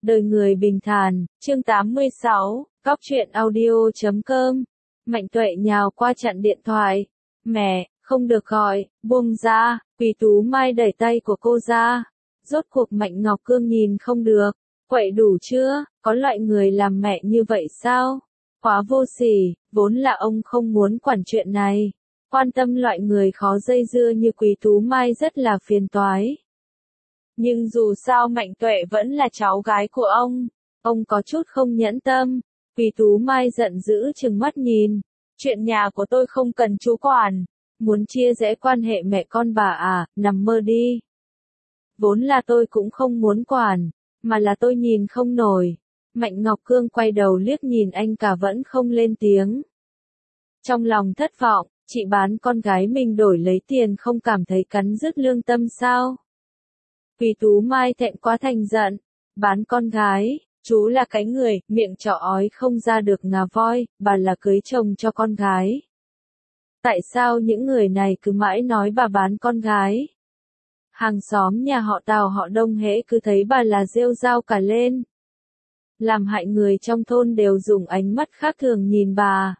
Đời người bình thản, chương 86, góc truyện audio.com. Mạnh Tuệ nhào qua chặn điện thoại. Mẹ, không được gọi, buông ra. Quỳ Tú Mai đẩy tay của cô ra. Rốt cuộc Mạnh Ngọc Cương nhìn không được. Quậy đủ chưa, có loại người làm mẹ như vậy sao? Quá vô sỉ, vốn là ông không muốn quản chuyện này. Quan tâm loại người khó dây dưa như Quý Tú Mai rất là phiền toái. Nhưng dù sao Mạnh Tuệ vẫn là cháu gái của ông có chút không nhẫn tâm. Quý Tú Mai giận dữ trừng mắt nhìn. Chuyện nhà của tôi không cần chú quản. Muốn chia rẽ quan hệ mẹ con bà à, nằm mơ đi. Vốn là tôi cũng không muốn quản, mà là tôi nhìn không nổi. Mạnh Ngọc Cương quay đầu liếc nhìn anh cả vẫn không lên tiếng. Trong lòng thất vọng, chị bán con gái mình đổi lấy tiền không cảm thấy cắn rứt lương tâm sao? Quý Tú Mai thẹn quá thành giận. Bán con gái, chú là cái người, miệng trọ ói không ra được ngà voi, bà là cưới chồng cho con gái. Tại sao những người này cứ mãi nói bà bán con gái? Hàng xóm nhà họ Tào họ Đông hễ cứ thấy bà là rêu rao cả lên. Làm hại người trong thôn đều dùng ánh mắt khác thường nhìn bà.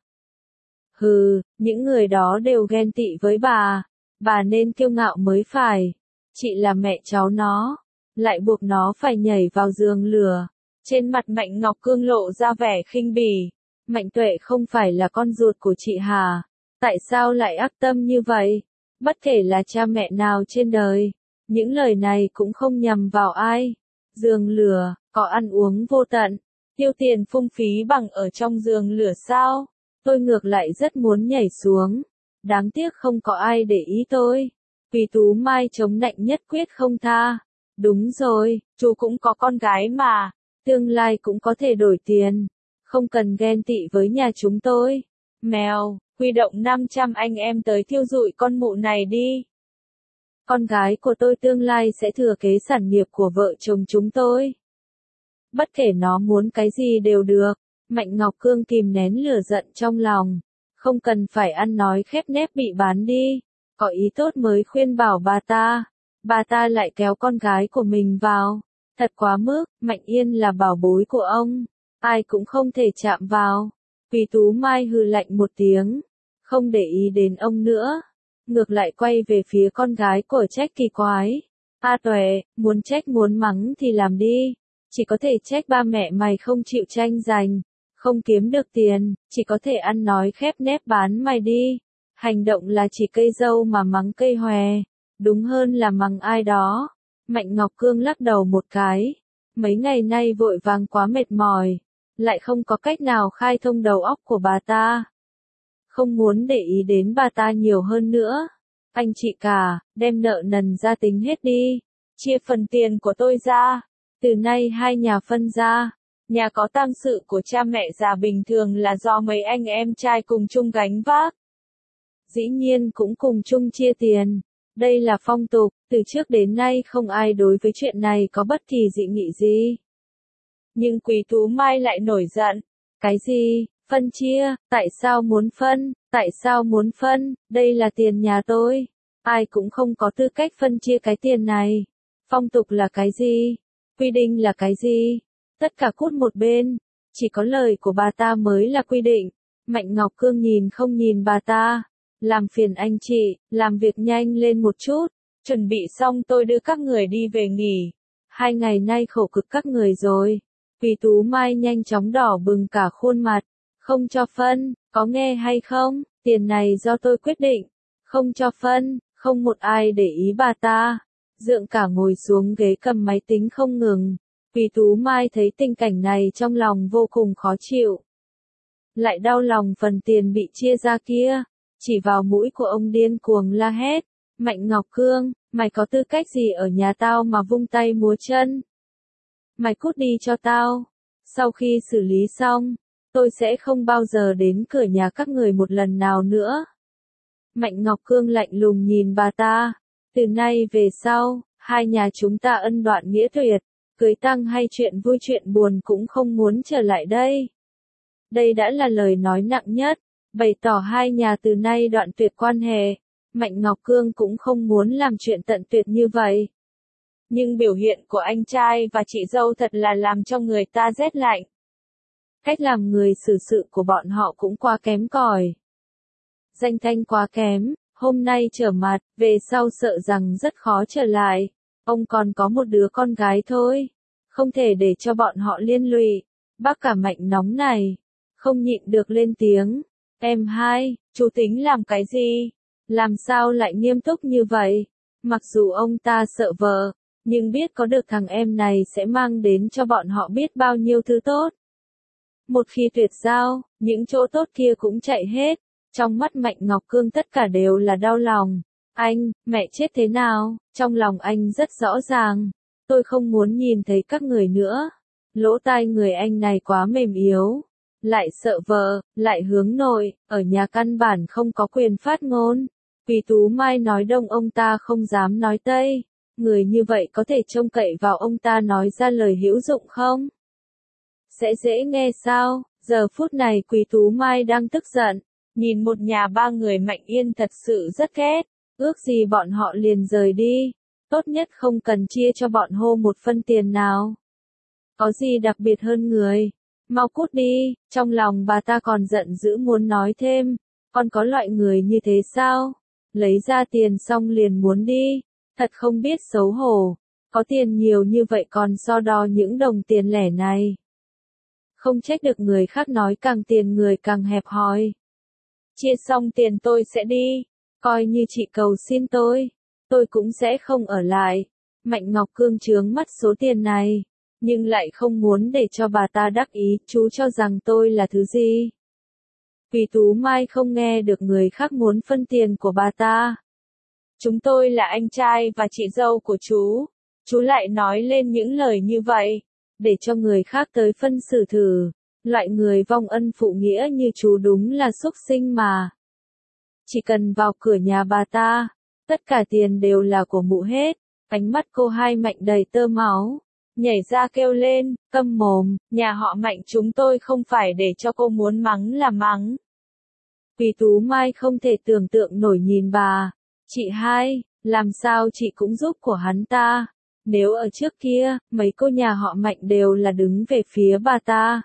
Hừ, những người đó đều ghen tị với bà nên kiêu ngạo mới phải. Chị là mẹ cháu nó, lại buộc nó phải nhảy vào giường lửa. Trên mặt Mạnh Ngọc Cương lộ ra vẻ khinh bỉ. Mạnh Tuệ không phải là con ruột của chị hả? Tại sao lại ác tâm như vậy? Bất kể là cha mẹ nào trên đời, những lời này cũng không nhằm vào ai. Giường lửa, có ăn uống vô tận, tiêu tiền phung phí bằng ở trong giường lửa sao? Tôi ngược lại rất muốn nhảy xuống. Đáng tiếc không có ai để ý tôi. Quý Tú Mai chống nạnh nhất quyết không tha. Đúng rồi, chú cũng có con gái mà. Tương lai cũng có thể đổi tiền. Không cần ghen tị với nhà chúng tôi. Mèo, huy động 500 anh em tới thiêu rụi con mụ này đi. Con gái của tôi tương lai sẽ thừa kế sản nghiệp của vợ chồng chúng tôi. Bất kể nó muốn cái gì đều được. Mạnh Ngọc Cương kìm nén lửa giận trong lòng. Không cần phải ăn nói khép nép bị bán đi. Có ý tốt mới khuyên bảo bà ta lại kéo con gái của mình vào. Thật quá mức, Mạnh Yên là bảo bối của ông. Ai cũng không thể chạm vào. Quý Tú Mai hừ lạnh một tiếng. Không để ý đến ông nữa. Ngược lại quay về phía con gái của trách kỳ quái. A Tuệ, muốn trách muốn mắng thì làm đi. Chỉ có thể trách ba mẹ mày không chịu tranh giành. Không kiếm được tiền, chỉ có thể ăn nói khép nép bán mày đi. Hành động là chỉ cây dâu mà mắng cây hòe. Đúng hơn là mắng ai đó. Mạnh Ngọc Cương lắc đầu một cái. Mấy ngày nay vội vàng quá mệt mỏi. Lại không có cách nào khai thông đầu óc của bà ta. Không muốn để ý đến bà ta nhiều hơn nữa. Anh chị cả, đem nợ nần ra tính hết đi. Chia phần tiền của tôi ra. Từ nay hai nhà phân ra. Nhà có tang sự của cha mẹ già bình thường là do mấy anh em trai cùng chung gánh vác. Dĩ nhiên cũng cùng chung chia tiền. Đây là phong tục, từ trước đến nay không ai đối với chuyện này có bất kỳ dị nghị gì. Nhưng Quý Tú Mai lại nổi giận. Cái gì? Phân chia? Tại sao muốn phân? Tại sao muốn phân? Đây là tiền nhà tôi. Ai cũng không có tư cách phân chia cái tiền này. Phong tục là cái gì? Quy định là cái gì? Tất cả cút một bên. Chỉ có lời của bà ta mới là quy định. Mạnh Ngọc Cương nhìn không nhìn bà ta. Làm phiền anh chị, làm việc nhanh lên một chút. Chuẩn bị xong tôi đưa các người đi về nghỉ. 2 ngày nay khổ cực các người rồi. Quý Tú Mai nhanh chóng đỏ bừng cả khuôn mặt. Không cho phân, có nghe hay không? Tiền này do tôi quyết định. Không cho phân, không một ai để ý bà ta. Dượng cả ngồi xuống ghế cầm máy tính không ngừng. Quý Tú Mai thấy tình cảnh này trong lòng vô cùng khó chịu. Lại đau lòng phần tiền bị chia ra kia. Chỉ vào mũi của ông điên cuồng la hét. Mạnh Ngọc Cương, mày có tư cách gì ở nhà tao mà vung tay múa chân? Mày cút đi cho tao. Sau khi xử lý xong, tôi sẽ không bao giờ đến cửa nhà các người một lần nào nữa. Mạnh Ngọc Cương lạnh lùng nhìn bà ta. Từ nay về sau, hai nhà chúng ta ân đoạn nghĩa tuyệt. Cưới tang hay chuyện vui chuyện buồn cũng không muốn trở lại đây. Đây đã là lời nói nặng nhất. Bày tỏ hai nhà từ nay đoạn tuyệt quan hệ. Mạnh Ngọc Cương cũng không muốn làm chuyện tận tuyệt như vậy. nhưng biểu hiện của anh trai và chị dâu thật là làm cho người ta rét lạnh. Cách làm người xử sự của bọn họ cũng quá kém cỏi. Danh thanh quá kém, hôm nay trở mặt, về sau sợ rằng rất khó trở lại. Ông còn có một đứa con gái thôi, không thể để cho bọn họ liên lụy. Bác cả Mạnh nóng này, không nhịn được lên tiếng. Em hai, chú tính làm cái gì? Làm sao lại nghiêm túc như vậy? Mặc dù ông ta sợ vợ, nhưng biết có được thằng em này sẽ mang đến cho bọn họ biết bao nhiêu thứ tốt. Một khi tuyệt giao, những chỗ tốt kia cũng chạy hết. Trong mắt Mạnh Ngọc Cương tất cả đều là đau lòng. Anh, mẹ chết thế nào? Trong lòng anh rất rõ ràng. Tôi không muốn nhìn thấy các người nữa. Lỗ tai người anh này quá mềm yếu. Lại sợ vợ, lại hướng nội, ở nhà căn bản không có quyền phát ngôn. Vì Tú Mai nói đông ông ta không dám nói tây. Người như vậy có thể trông cậy vào ông ta nói ra lời hữu dụng không? Sẽ dễ nghe sao? Giờ phút này Quý Tú Mai đang tức giận. Nhìn một nhà ba người Mạnh Yên thật sự rất ghét. Ước gì bọn họ liền rời đi. Tốt nhất không cần chia cho bọn Hô một phân tiền nào. Có gì đặc biệt hơn người? Mau cút đi. Trong lòng bà ta còn giận dữ muốn nói thêm. Còn có loại người như thế sao? Lấy ra tiền xong liền muốn đi. Thật không biết xấu hổ. Có tiền nhiều như vậy còn so đo những đồng tiền lẻ này. Không trách được người khác nói càng tiền người càng hẹp hòi. Chia xong tiền tôi sẽ đi. Coi như chị cầu xin tôi cũng sẽ không ở lại. Mạnh Ngọc Cương chướng mắt số tiền này, nhưng lại không muốn để cho bà ta đắc ý, chú cho rằng tôi là thứ gì. Vì Tú Mai không nghe được người khác muốn phân tiền của bà ta. Chúng tôi là anh trai và chị dâu của chú lại nói lên những lời như vậy, để cho người khác tới phân xử thử. Loại người vong ân phụ nghĩa như chú đúng là súc sinh mà. Chỉ cần vào cửa nhà bà ta, tất cả tiền đều là của mụ hết. Ánh mắt cô Hai Mạnh đầy tơ máu, nhảy ra kêu lên, câm mồm, nhà họ Mạnh chúng tôi không phải để cho cô muốn mắng là mắng. Vì Tú Mai không thể tưởng tượng nổi nhìn bà. Chị Hai, làm sao chị cũng giúp của hắn ta? Nếu ở trước kia, mấy cô nhà họ Mạnh đều là đứng về phía bà ta.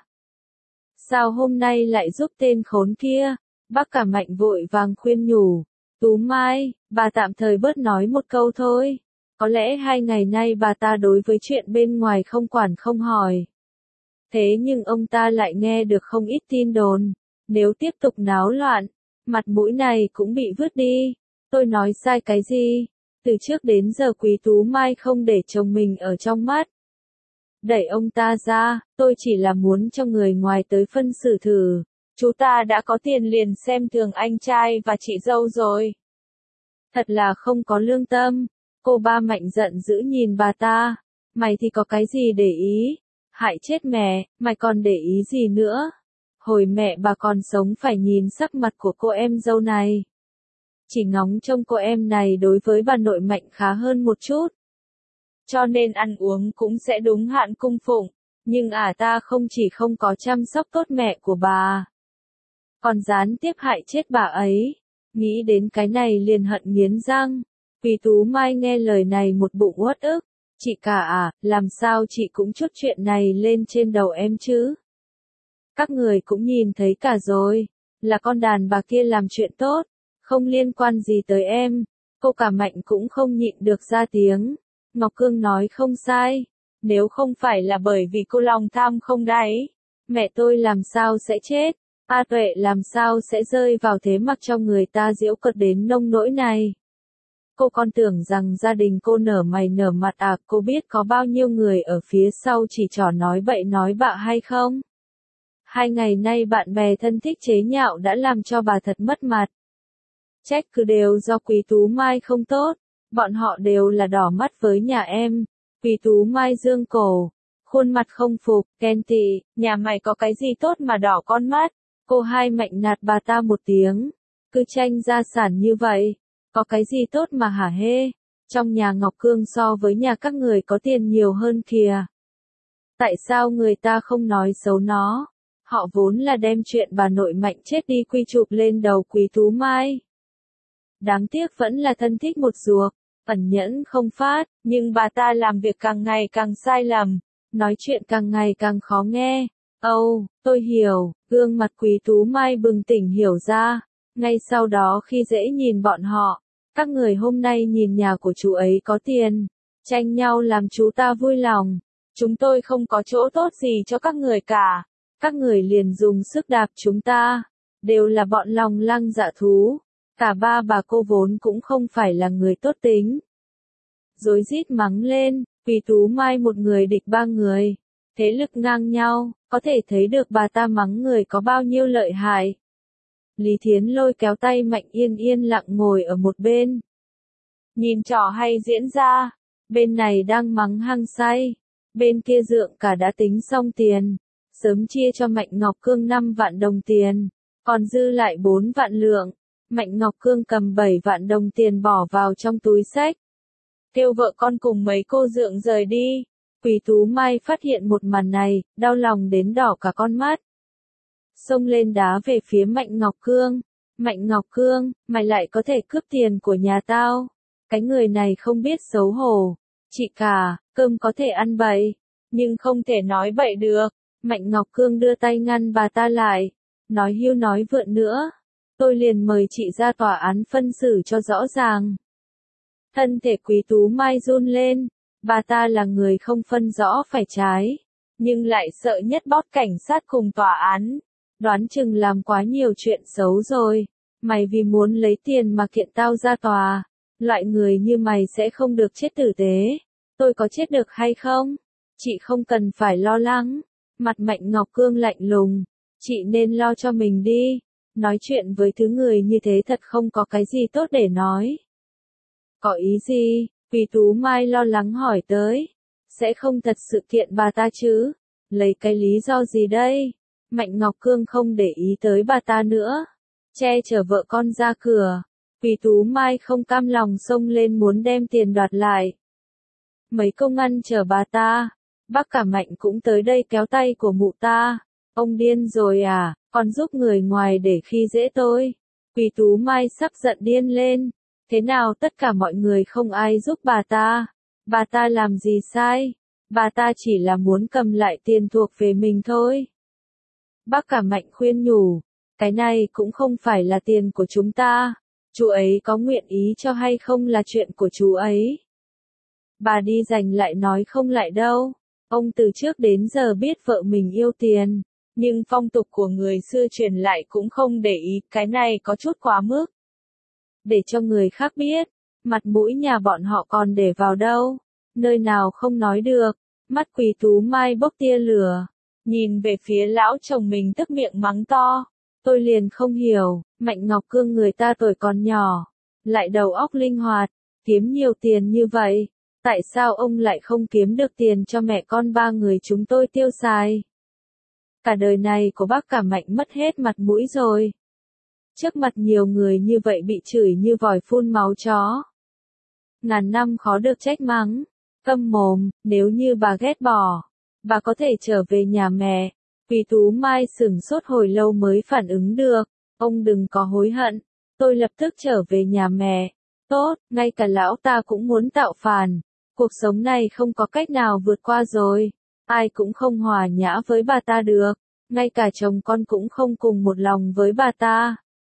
Sao hôm nay lại giúp tên khốn kia? Bác cả Mạnh vội vàng khuyên nhủ. Tú Mai, bà tạm thời bớt nói một câu thôi. Có lẽ 2 ngày nay bà ta đối với chuyện bên ngoài không quản không hỏi. Thế nhưng ông ta lại nghe được không ít tin đồn. Nếu tiếp tục náo loạn, mặt mũi này cũng bị vứt đi. Tôi nói sai cái gì? Từ trước đến giờ Quý Tú Mai không để chồng mình ở trong mắt. Đẩy ông ta ra, tôi chỉ là muốn cho người ngoài tới phân xử thử. Chú ta đã có tiền liền xem thường anh trai và chị dâu rồi. Thật là không có lương tâm. Cô Ba Mạnh giận dữ nhìn bà ta. Mày thì có cái gì để ý? Hại chết mẹ, mày còn để ý gì nữa? Hồi mẹ bà còn sống phải nhìn sắc mặt của cô em dâu này. Chỉ ngóng trông cô em này đối với bà nội Mạnh khá hơn một chút. Cho nên ăn uống cũng sẽ đúng hạn cung phụng. Nhưng ta không chỉ không có chăm sóc tốt mẹ của bà, còn gián tiếp hại chết bà ấy. Nghĩ đến cái này liền hận nghiến răng. Vì Tú Mai nghe lời này một bụng uất ức. Chị cả làm sao chị cũng chút chuyện này lên trên đầu em chứ? Các người cũng nhìn thấy cả rồi. Là con đàn bà kia làm chuyện tốt. Không liên quan gì tới em. Cô cả Mạnh cũng không nhịn được ra tiếng. Ngọc Cương nói không sai. Nếu không phải là bởi vì cô lòng tham không đáy, mẹ tôi làm sao sẽ chết? A Tuệ làm sao sẽ rơi vào thế mặc cho người ta giễu cợt đến nông nỗi này? Cô còn tưởng rằng gia đình cô nở mày nở mặt cô biết có bao nhiêu người ở phía sau chỉ trỏ nói bậy nói bạ hay không? 2 ngày nay bạn bè thân thích chế nhạo đã làm cho bà thật mất mặt. Trách cứ đều do Quý Tú Mai không tốt, bọn họ đều là đỏ mắt với nhà em. Quý Tú Mai dương cổ, khuôn mặt không phục, ghen tị, nhà mày có cái gì tốt mà đỏ con mắt? Cô Hai Mạnh nạt bà ta một tiếng, cứ tranh gia sản như vậy, có cái gì tốt mà hả hê? Trong nhà Ngọc Cương so với nhà các người có tiền nhiều hơn kìa. Tại sao người ta không nói xấu nó? Họ vốn là đem chuyện bà nội Mạnh chết đi quy chụp lên đầu Quý Tú Mai. Đáng tiếc vẫn là thân thích một ruột, ẩn nhẫn không phát, nhưng bà ta làm việc càng ngày càng sai lầm, nói chuyện càng ngày càng khó nghe. Âu, tôi hiểu, gương mặt Quý Tú Mai bừng tỉnh hiểu ra, ngay sau đó khi dễ nhìn bọn họ, các người hôm nay nhìn nhà của chú ấy có tiền, tranh nhau làm chú ta vui lòng, chúng tôi không có chỗ tốt gì cho các người cả, các người liền dùng sức đạp chúng ta, đều là bọn lòng lăng dạ thú, cả ba bà cô vốn cũng không phải là người tốt tính. Rối rít mắng lên, Quý Tú Mai một người địch ba người, thế lực ngang nhau, có thể thấy được bà ta mắng người có bao nhiêu lợi hại. Lý Thiến lôi kéo tay Mạnh Yên yên lặng ngồi ở một bên. Nhìn trò hay diễn ra, bên này đang mắng hăng say, bên kia Dượng cả đã tính xong tiền, sớm chia cho Mạnh Ngọc Cương 5 vạn đồng tiền, còn dư lại 4 vạn lượng. Mạnh Ngọc Cương cầm 7 vạn đồng tiền bỏ vào trong túi xách. Kêu vợ con cùng mấy cô Dượng rời đi. Quý Tú Mai phát hiện một màn này, đau lòng đến đỏ cả con mắt. Xông lên đá về phía Mạnh Ngọc Cương. Mạnh Ngọc Cương, mày lại có thể cướp tiền của nhà tao. Cái người này không biết xấu hổ. Chị cả, cơm có thể ăn bậy, nhưng không thể nói bậy được. Mạnh Ngọc Cương đưa tay ngăn bà ta lại. Nói hưu nói vượn nữa. Tôi liền mời chị ra tòa án phân xử cho rõ ràng. Thân thể Quý Tú Mai run lên. Bà ta là người không phân rõ phải trái, nhưng lại sợ nhất bót cảnh sát cùng tòa án. Đoán chừng làm quá nhiều chuyện xấu rồi. Mày vì muốn lấy tiền mà kiện tao ra tòa. Loại người như mày sẽ không được chết tử tế. Tôi có chết được hay không? Chị không cần phải lo lắng. Mặt Mạnh Ngọc Cương lạnh lùng. Chị nên lo cho mình đi. Nói chuyện với thứ người như thế thật không có cái gì tốt để nói. Có ý gì? Quý Tú Mai lo lắng hỏi tới. Sẽ không thật sự kiện bà ta chứ? Lấy cái lý do gì đây? Mạnh Ngọc Cương không để ý tới bà ta nữa. Che chở vợ con ra cửa. Quý Tú Mai không cam lòng xông lên muốn đem tiền đoạt lại. Mấy công ăn chở bà ta. Bác cả Mạnh cũng tới đây kéo tay của mụ ta. Ông điên rồi à, còn giúp người ngoài để khi dễ tôi. Quý Tú Mai sắp giận điên lên. Thế nào tất cả mọi người không ai giúp bà ta? Bà ta làm gì sai? Bà ta chỉ là muốn cầm lại tiền thuộc về mình thôi. Bác cả Mạnh khuyên nhủ. Cái này cũng không phải là tiền của chúng ta. Chú ấy có nguyện ý cho hay không là chuyện của chú ấy. Bà đi giành lại nói không lại đâu. Ông từ trước đến giờ biết vợ mình yêu tiền. Nhưng phong tục của người xưa truyền lại cũng không để ý, cái này có chút quá mức. Để cho người khác biết, mặt mũi nhà bọn họ còn để vào đâu, nơi nào không nói được. Mắt Quý Tú Mai bốc tia lửa, nhìn về phía lão chồng mình tức miệng mắng to. Tôi liền không hiểu, Mạnh Ngọc Cương người ta tuổi còn nhỏ, lại đầu óc linh hoạt, kiếm nhiều tiền như vậy, tại sao ông lại không kiếm được tiền cho mẹ con ba người chúng tôi tiêu xài? Cả đời này của bác cả Mạnh mất hết mặt mũi rồi. Trước mặt nhiều người như vậy bị chửi như vòi phun máu chó. Ngàn năm khó được trách mắng. Câm mồm, nếu như bà ghét bỏ, bà có thể trở về nhà mẹ. Quý Tú Mai sửng sốt hồi lâu mới phản ứng được. Ông đừng có hối hận. Tôi lập tức trở về nhà mẹ. Tốt, ngay cả lão ta cũng muốn tạo phản. Cuộc sống này không có cách nào vượt qua rồi. Ai cũng không hòa nhã với bà ta được. Ngay cả chồng con cũng không cùng một lòng với bà ta.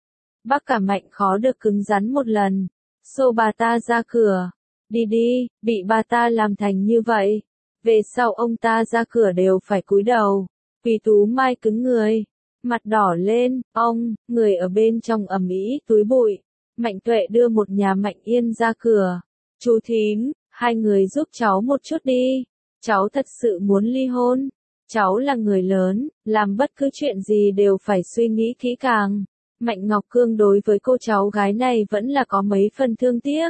Bác cả Mạnh khó được cứng rắn một lần. Xô bà ta ra cửa. Đi đi, bị bà ta làm thành như vậy. Về sau ông ta ra cửa đều phải cúi đầu. Quý Tú Mai cứng người. Mặt đỏ lên, người ở bên trong ầm ĩ túi bụi. Mạnh Tuệ đưa một nhà Mạnh Yên ra cửa. Chú thím, hai người giúp cháu một chút đi. Cháu thật sự muốn ly hôn. Cháu là người lớn, làm bất cứ chuyện gì đều phải suy nghĩ kỹ càng. Mạnh Ngọc Cương đối với cô cháu gái này vẫn là có mấy phần thương tiếc.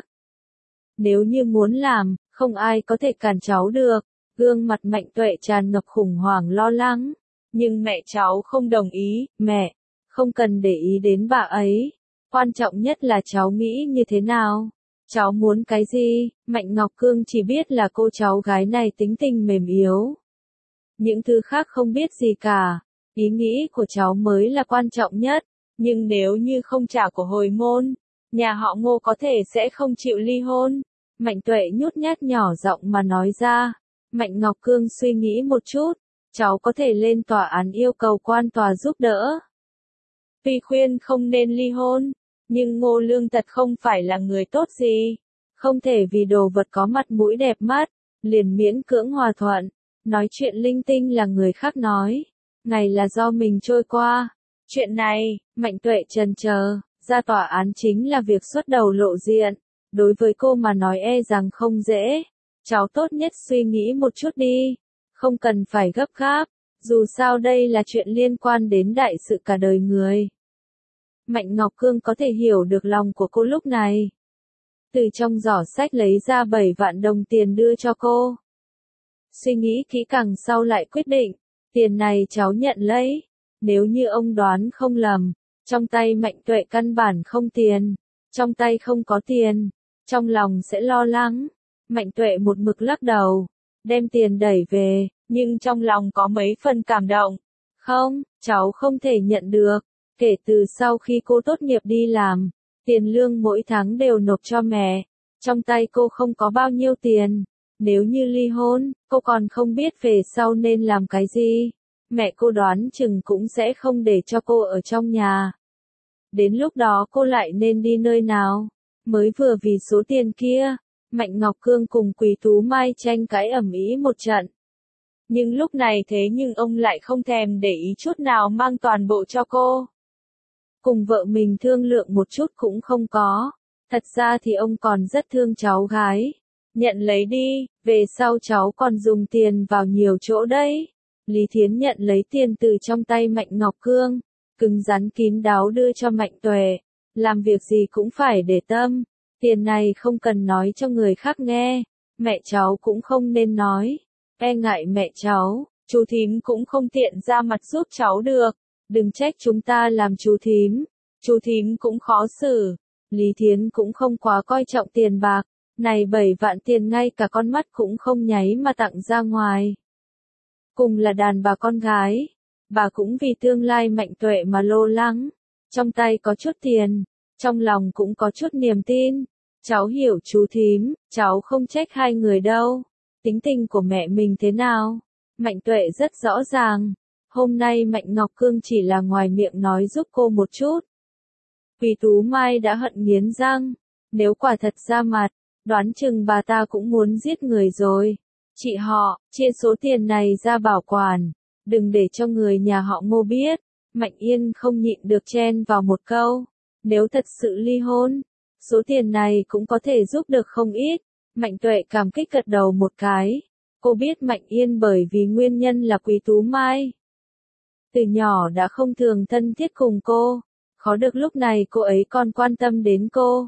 Nếu như muốn làm, không ai có thể cản cháu được. Gương mặt Mạnh Tuệ tràn ngập khủng hoảng lo lắng. Nhưng mẹ cháu không đồng ý, mẹ, không cần để ý đến bà ấy. Quan trọng nhất là cháu nghĩ như thế nào. Cháu muốn cái gì? Mạnh Ngọc Cương chỉ biết là cô cháu gái này tính tình mềm yếu. Những thứ khác không biết gì cả. Ý nghĩ của cháu mới là quan trọng nhất. Nhưng nếu như không trả của hồi môn, nhà họ Ngô có thể sẽ không chịu ly hôn. Mạnh Tuệ nhút nhát nhỏ giọng mà nói ra. Mạnh Ngọc Cương suy nghĩ một chút, cháu có thể lên tòa án yêu cầu quan tòa giúp đỡ. Tuy khuyên không nên ly hôn, nhưng Ngô Lương thật không phải là người tốt gì. Không thể vì đồ vật có mặt mũi đẹp mắt, liền miễn cưỡng hòa thuận. Nói chuyện linh tinh là người khác nói. Ngày là do mình trôi qua. Chuyện này, Mạnh Tuệ chần chờ, ra tòa án chính là việc xuất đầu lộ diện. Đối với cô mà nói e rằng không dễ. Cháu tốt nhất suy nghĩ một chút đi. Không cần phải gấp gáp. Dù sao đây là chuyện liên quan đến đại sự cả đời người. Mạnh Ngọc Cương có thể hiểu được lòng của cô lúc này. Từ trong giỏ sách lấy ra 7 vạn đồng tiền đưa cho cô. Suy nghĩ kỹ càng sau lại quyết định, tiền này cháu nhận lấy. Nếu như ông đoán không lầm, trong tay Mạnh Tuệ căn bản không tiền. Trong tay không có tiền, trong lòng sẽ lo lắng. Mạnh Tuệ một mực lắc đầu, đem tiền đẩy về, nhưng trong lòng có mấy phần cảm động. Không, cháu không thể nhận được. Kể từ sau khi cô tốt nghiệp đi làm, tiền lương mỗi tháng đều nộp cho mẹ. Trong tay cô không có bao nhiêu tiền. Nếu như ly hôn, cô còn không biết về sau nên làm cái gì. Mẹ cô đoán chừng cũng sẽ không để cho cô ở trong nhà. Đến lúc đó cô lại nên đi nơi nào? Mới vừa vì số tiền kia, Mạnh Ngọc Cương cùng Quý Tú Mai tranh cãi ầm ĩ một trận. Nhưng lúc này thế nhưng ông lại không thèm để ý chút nào mang toàn bộ cho cô. Cùng vợ mình thương lượng một chút cũng không có. Thật ra thì ông còn rất thương cháu gái. Nhận lấy đi, về sau cháu còn dùng tiền vào nhiều chỗ đấy. Lý Thiến nhận lấy tiền từ trong tay Mạnh Ngọc Cương, cứng rắn kín đáo đưa cho Mạnh Tuệ. Làm việc gì cũng phải để tâm. Tiền này không cần nói cho người khác nghe. Mẹ cháu cũng không nên nói. E ngại mẹ cháu, chú thím cũng không tiện ra mặt giúp cháu được. Đừng trách chúng ta làm chú thím cũng khó xử. Lý Thiến cũng không quá coi trọng tiền bạc. Này 7 vạn tiền ngay cả con mắt cũng không nháy mà tặng ra ngoài. Cùng là đàn bà con gái, bà cũng vì tương lai Mạnh Tuệ mà lo lắng. Trong tay có chút tiền, trong lòng cũng có chút niềm tin. Cháu hiểu chú thím, cháu không trách hai người đâu. Tính tình của mẹ mình thế nào? Mạnh Tuệ rất rõ ràng. Hôm nay Mạnh Ngọc Cương chỉ là ngoài miệng nói giúp cô một chút. Quý Tú Mai đã hận nghiến răng. Nếu quả thật ra mặt, đoán chừng bà ta cũng muốn giết người rồi. Chị họ, chia số tiền này ra bảo quản. Đừng để cho người nhà họ Ngô biết. Mạnh Yên không nhịn được chen vào một câu. Nếu thật sự ly hôn, số tiền này cũng có thể giúp được không ít. Mạnh Tuệ cảm kích gật đầu một cái. Cô biết Mạnh Yên bởi vì nguyên nhân là Quý Tú Mai. Từ nhỏ đã không thường thân thiết cùng cô. Khó được lúc này cô ấy còn quan tâm đến cô.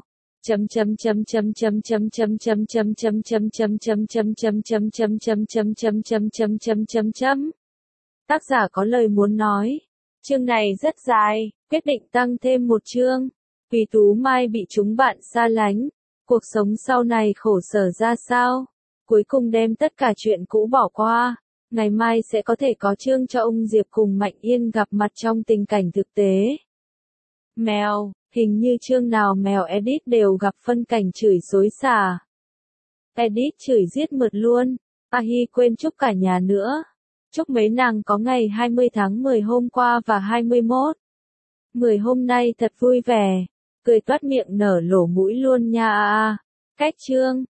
Tác giả có lời muốn nói. Chương này rất dài, quyết định tăng thêm một chương. Quý Tú Mai bị chúng bạn xa lánh. Cuộc sống sau này khổ sở ra sao? Cuối cùng đem tất cả chuyện cũ bỏ qua. Ngày mai sẽ có thể có chương cho ông Diệp cùng Mạnh Yên gặp mặt trong tình cảnh thực tế. Mèo, hình như chương nào mèo edit đều gặp phân cảnh chửi xối xả. Edit chửi giết mượt luôn. Ahi quên chúc cả nhà nữa. Chúc mấy nàng có ngày 20 tháng 10 hôm qua và 21. 10 hôm nay thật vui vẻ. Cười toát miệng nở lỗ mũi luôn nha. Cách chương.